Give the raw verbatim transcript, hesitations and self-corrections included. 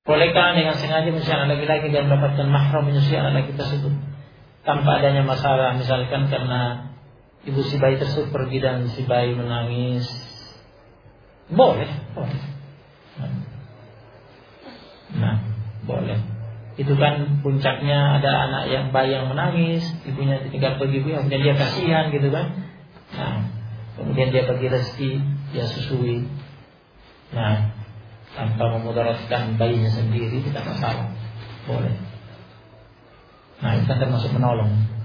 Bolehkah dengan sengaja menyusui anak laki-laki dan mendapatkan mahram menyusui anak laki tersebut tanpa adanya masalah, misalkan karena ibu si bayi tersebut pergi dan si bayi menangis? Boleh, boleh. Nah, boleh. Itu kan puncaknya ada anak yang bayi yang menangis, ibunya ditinggal pergi, kemudian dia kasihan gitu kan. Nah, kemudian dia pergi rezeki, dia susui. Nah, tanpa memudaratkan bayinya sendiri, tidak masalah, boleh. Nah, itu kan termasuk menolong.